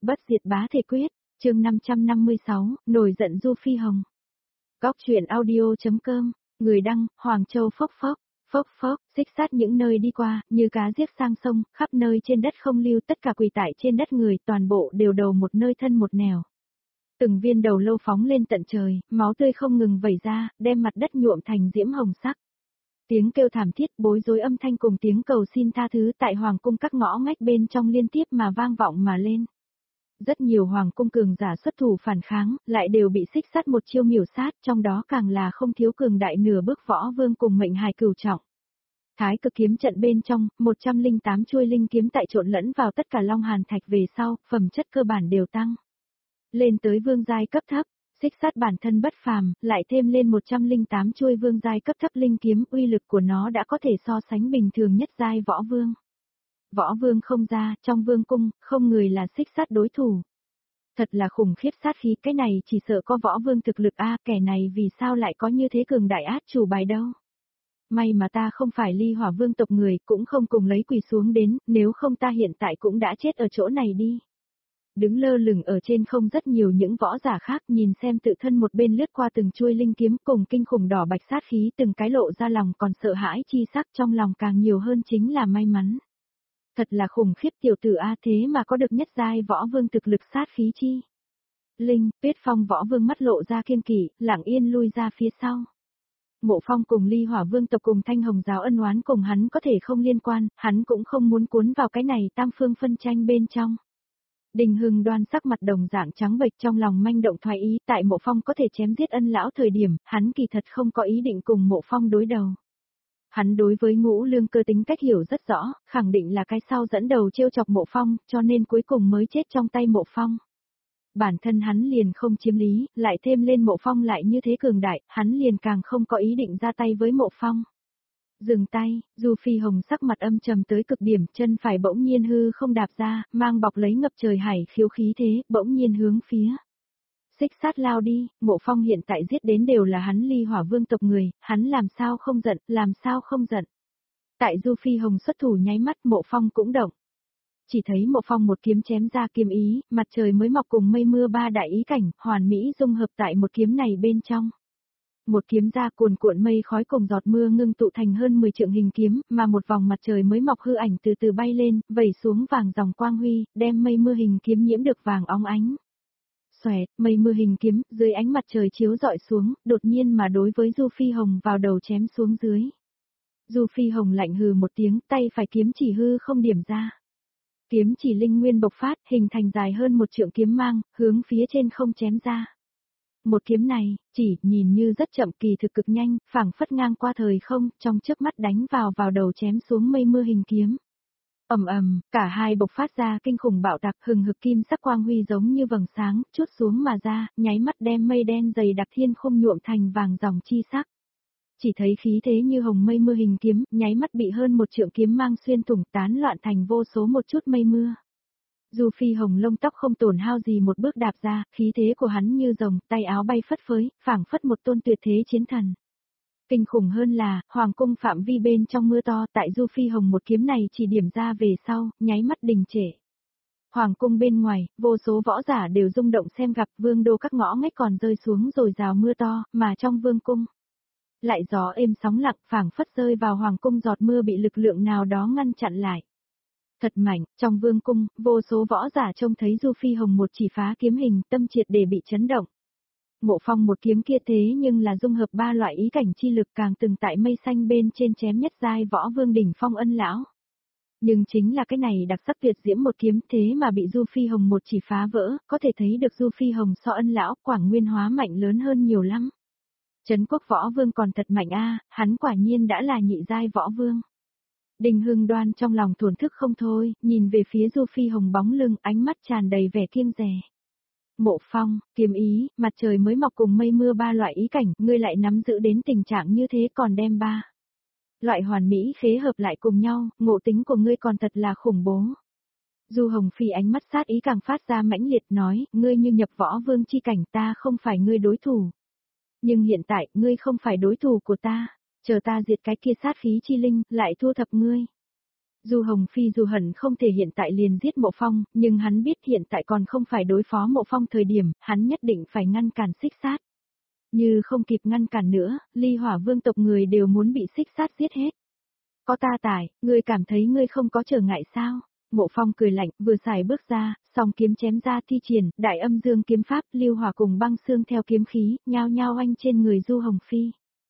Bất diệt bá thể quyết, chương 556, nổi giận Du Phi Hồng. Góc truyện audio.com, người đăng, Hoàng Châu phốc phốc, xích sát những nơi đi qua, như cá giết sang sông, khắp nơi trên đất không lưu, tất cả quỳ tại trên đất người, toàn bộ đều đầu một nơi thân một nẻo. Từng viên đầu lâu phóng lên tận trời, máu tươi không ngừng vẩy ra, đem mặt đất nhuộm thành diễm hồng sắc. Tiếng kêu thảm thiết bối rối âm thanh cùng tiếng cầu xin tha thứ tại hoàng cung các ngõ ngách bên trong liên tiếp mà vang vọng mà lên. Rất nhiều hoàng cung cường giả xuất thủ phản kháng, lại đều bị xích sát một chiêu miểu sát, trong đó càng là không thiếu cường đại nửa bước võ vương cùng mệnh hài cửu trọng. Thái cực kiếm trận bên trong, 108 chuôi linh kiếm tại trộn lẫn vào tất cả long hàn thạch về sau, phẩm chất cơ bản đều tăng lên tới vương giai cấp thấp. Xích sát bản thân bất phàm, lại thêm lên 108 chuôi vương giai cấp thấp linh kiếm, uy lực của nó đã có thể so sánh bình thường nhất giai võ vương. Võ vương không ra, trong vương cung, không người là xích sát đối thủ. Thật là khủng khiếp sát khí, cái này chỉ sợ có võ vương thực lực a, kẻ này vì sao lại có như thế cường đại át chủ bài đâu. May mà ta không phải ly hỏa vương tộc người, cũng không cùng lấy quỳ xuống đến, nếu không ta hiện tại cũng đã chết ở chỗ này đi. Đứng lơ lửng ở trên không rất nhiều những võ giả khác, nhìn xem tự thân một bên lướt qua từng chuôi linh kiếm cùng kinh khủng đỏ bạch sát khí, từng cái lộ ra lòng còn sợ hãi chi sắc, trong lòng càng nhiều hơn chính là may mắn. Thật là khủng khiếp tiểu tử a, thế mà có được nhất giai võ vương thực lực sát khí chi. Linh, Tuyết Phong võ vương mắt lộ ra kiêng kỵ, lặng yên lui ra phía sau. Mộ Phong cùng ly hỏa vương tộc cùng Thanh Hồng giáo ân oán cùng hắn có thể không liên quan, hắn cũng không muốn cuốn vào cái này tam phương phân tranh bên trong. Đình Hưng Đoan sắc mặt đồng dạng trắng bệch, trong lòng manh động thoái ý, tại Mộ Phong có thể chém giết ân lão thời điểm, hắn kỳ thật không có ý định cùng Mộ Phong đối đầu. Hắn đối với Ngũ Lương Cơ tính cách hiểu rất rõ, khẳng định là cái sau dẫn đầu trêu chọc Mộ Phong, cho nên cuối cùng mới chết trong tay Mộ Phong. Bản thân hắn liền không chiếm lý, lại thêm lên Mộ Phong lại như thế cường đại, hắn liền càng không có ý định ra tay với Mộ Phong. Dừng tay, Du Phi Hồng sắc mặt âm trầm tới cực điểm, chân phải bỗng nhiên hư không đạp ra, mang bọc lấy ngập trời hải khiếu khí thế, bỗng nhiên hướng phía xích sát lao đi. Mộ Phong hiện tại giết đến đều là hắn ly hỏa vương tộc người, hắn làm sao không giận. Tại Du Phi Hồng xuất thủ nháy mắt, Mộ Phong cũng động. Chỉ thấy Mộ Phong một kiếm chém ra kiếm ý, mặt trời mới mọc cùng mây mưa ba đại ý cảnh, hoàn mỹ dung hợp tại một kiếm này bên trong. Một kiếm ra cuồn cuộn mây khói cùng giọt mưa ngưng tụ thành hơn 10 trượng hình kiếm, mà một vòng mặt trời mới mọc hư ảnh từ từ bay lên, vẩy xuống vàng dòng quang huy, đem mây mưa hình kiếm nhiễm được vàng óng ánh. Xoẹt, mây mưa hình kiếm, dưới ánh mặt trời chiếu rọi xuống, đột nhiên mà đối với Du Phi Hồng vào đầu chém xuống dưới. Du Phi Hồng lạnh hừ một tiếng, tay phải kiếm chỉ hư không điểm ra. Kiếm chỉ linh nguyên bộc phát, hình thành dài hơn 1 trượng kiếm mang, hướng phía trên không chém ra. Một kiếm này, chỉ nhìn như rất chậm, kỳ thực cực nhanh, phảng phất ngang qua thời không, trong chớp mắt đánh vào đầu chém xuống mây mưa hình kiếm. Ầm, cả hai bộc phát ra kinh khủng bạo tạc, hừng hực kim sắc quang huy giống như vầng sáng, chút xuống mà ra, nháy mắt đem mây đen dày đặc thiên không nhuộm thành vàng dòng chi sắc. Chỉ thấy khí thế như hồng mây mưa hình kiếm, nháy mắt bị hơn 1 trượng kiếm mang xuyên thủng, tán loạn thành vô số một chút mây mưa. Du Phi Hồng lông tóc không tổn hao gì một bước đạp ra, khí thế của hắn như rồng, tay áo bay phất phới, phảng phất một tôn tuyệt thế chiến thần. Kinh khủng hơn là, hoàng cung phạm vi bên trong mưa to, tại Du Phi Hồng một kiếm này chỉ điểm ra về sau, nháy mắt đình trệ. Hoàng cung bên ngoài, vô số võ giả đều rung động xem gặp, vương đô các ngõ ngách còn rơi xuống rồi rào mưa to, mà trong vương cung lại gió êm sóng lặng, phảng phất rơi vào hoàng cung giọt mưa bị lực lượng nào đó ngăn chặn lại. Thật mạnh, trong vương cung, vô số võ giả trông thấy Du Phi Hồng một chỉ phá kiếm hình, tâm triệt để bị chấn động. Mộ Phong một kiếm kia thế nhưng là dung hợp 3 loại ý cảnh chi lực, càng từng tại mây xanh bên trên chém nhất giai võ vương đỉnh phong ân lão. Nhưng chính là cái này đặc sắc tuyệt diễm một kiếm thế mà bị Du Phi Hồng một chỉ phá vỡ, có thể thấy được Du Phi Hồng so ân lão Quảng Nguyên hóa mạnh lớn hơn nhiều lắm. Trấn Quốc võ vương còn thật mạnh a, hắn quả nhiên đã là nhị giai võ vương. Đình Hưng Đoan trong lòng thổn thức không thôi, nhìn về phía Du Phi Hồng bóng lưng, ánh mắt tràn đầy vẻ kiêng dè. Mộ Phong, kiếm ý, mặt trời mới mọc cùng mây mưa 3 loại ý cảnh, ngươi lại nắm giữ đến tình trạng như thế, còn đem 3 loại hoàn mỹ khế hợp lại cùng nhau, ngộ tính của ngươi còn thật là khủng bố. Du Hồng Phi ánh mắt sát ý càng phát ra mãnh liệt, nói, ngươi như nhập võ vương chi cảnh, ta không phải ngươi đối thủ. Nhưng hiện tại, ngươi không phải đối thủ của ta. Chờ ta diệt cái kia sát khí chi linh, lại thu thập ngươi. Du Hồng Phi dù hận không thể hiện tại liền giết Mộ Phong, nhưng hắn biết hiện tại còn không phải đối phó Mộ Phong thời điểm, hắn nhất định phải ngăn cản Xích Sát. Như không kịp ngăn cản nữa, Ly Hỏa Vương tộc người đều muốn bị Xích Sát giết hết. Có ta tại, ngươi cảm thấy ngươi không có trở ngại sao? Mộ Phong cười lạnh, vừa xài bước ra, song kiếm chém ra thi triển, đại âm dương kiếm pháp, lưu hỏa cùng băng xương theo kiếm khí, nhao nhao oanh trên người Du Hồng Phi.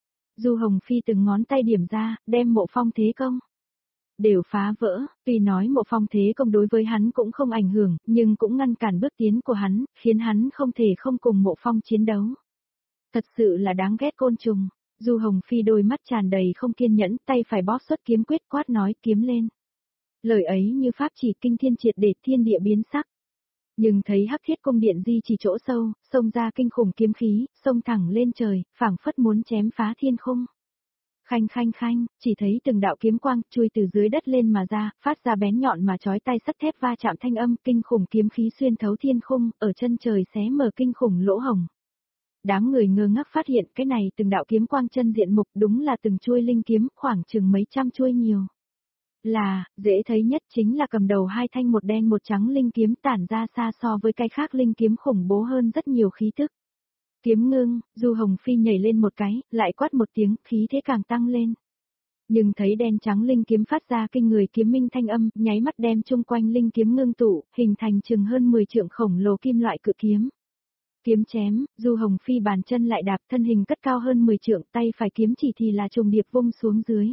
Du Hồng Phi từng ngón tay điểm ra, đem Mộ Phong thế công đều phá vỡ, tuy nói Mộ Phong thế công đối với hắn cũng không ảnh hưởng, nhưng cũng ngăn cản bước tiến của hắn, khiến hắn không thể không cùng Mộ Phong chiến đấu. Thật sự là đáng ghét côn trùng. Du Hồng Phi đôi mắt tràn đầy không kiên nhẫn, tay phải bóp xuất kiếm quyết quát nói kiếm lên. Lời ấy như pháp chỉ kinh thiên triệt để thiên địa biến sắc. Nhưng thấy Hắc Thiết cung điện di chỉ chỗ sâu, xông ra kinh khủng kiếm khí, xông thẳng lên trời, phảng phất muốn chém phá thiên khung. Khanh khanh khanh, chỉ thấy từng đạo kiếm quang chui từ dưới đất lên mà ra, phát ra bén nhọn mà chói tai sắt thép va chạm thanh âm, kinh khủng kiếm khí xuyên thấu thiên khung, ở chân trời xé mở kinh khủng lỗ hồng. Đám người ngơ ngác phát hiện cái này từng đạo kiếm quang chân diện mục đúng là từng chuôi linh kiếm, khoảng chừng mấy trăm chuôi nhiều. Là, dễ thấy nhất chính là cầm đầu hai thanh một đen một trắng linh kiếm tản ra xa so với cái khác linh kiếm khủng bố hơn rất nhiều khí tức. Kiếm ngưng, Du Hồng Phi nhảy lên một cái, lại quát một tiếng, khí thế càng tăng lên. Nhưng thấy đen trắng linh kiếm phát ra kinh người kiếm minh thanh âm, nháy mắt đem chung quanh linh kiếm ngưng tụ, hình thành chừng hơn 10 trượng khổng lồ kim loại cự kiếm. Kiếm chém, Du Hồng Phi bàn chân lại đạp thân hình cất cao hơn 10 trượng, tay phải kiếm chỉ thì là trùng điệp vung xuống dưới.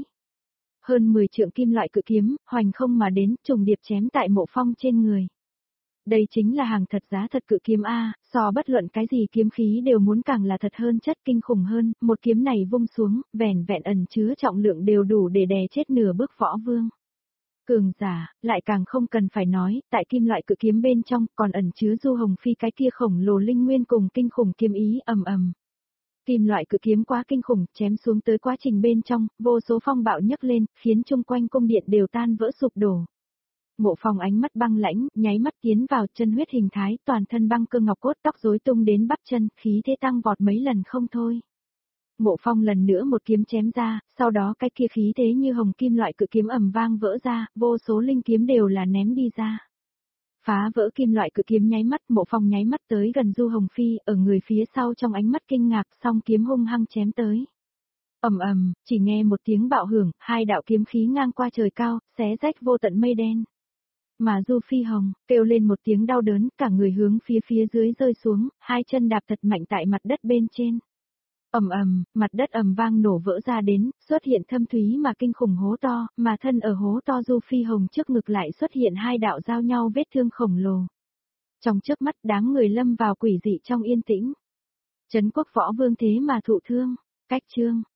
Hơn 10 trượng kim loại cự kiếm, hoành không mà đến, trùng điệp chém tại Mộ Phong trên người. Đây chính là hàng thật giá thật cự kiếm A, so bất luận cái gì kiếm khí đều muốn càng là thật hơn chất kinh khủng hơn, một kiếm này vung xuống, vẻn vẹn ẩn chứa trọng lượng đều đủ để đè chết nửa bước võ vương. Cường giả, lại càng không cần phải nói, tại kim loại cự kiếm bên trong còn ẩn chứa Du Hồng Phi cái kia khổng lồ linh nguyên cùng kinh khủng kiếm ý ầm ầm. Kim loại cự kiếm quá kinh khủng, chém xuống tới quá trình bên trong, vô số phong bạo nhấc lên, khiến chung quanh cung điện đều tan vỡ sụp đổ. Mộ Phong ánh mắt băng lãnh, nháy mắt tiến vào chân huyết hình thái, toàn thân băng cơ ngọc cốt tóc rối tung đến bắp chân, khí thế tăng vọt mấy lần không thôi. Mộ Phong lần nữa một kiếm chém ra, sau đó cái kia khí thế như hồng kim loại cự kiếm ầm vang vỡ ra, vô số linh kiếm đều là ném đi ra. Phá vỡ kim loại cự kiếm nháy mắt, Mộ Phong nháy mắt tới gần Du Hồng Phi, ở người phía sau trong ánh mắt kinh ngạc, song kiếm hung hăng chém tới. Ầm ầm, chỉ nghe một tiếng bạo hưởng, hai đạo kiếm khí ngang qua trời cao, xé rách vô tận mây đen. Mà Du Phi Hồng, kêu lên một tiếng đau đớn, cả người hướng phía dưới rơi xuống, hai chân đạp thật mạnh tại mặt đất bên trên. Ầm ầm, mặt đất ầm vang nổ vỡ ra đến, xuất hiện thâm thúy mà kinh khủng hố to, mà thân ở hố to Du Phi Hồng trước ngực lại xuất hiện hai đạo giao nhau vết thương khổng lồ. Trong chớp mắt đám người lâm vào quỷ dị trong yên tĩnh. Trấn Quốc Võ Vương thế mà thụ thương, cách chương.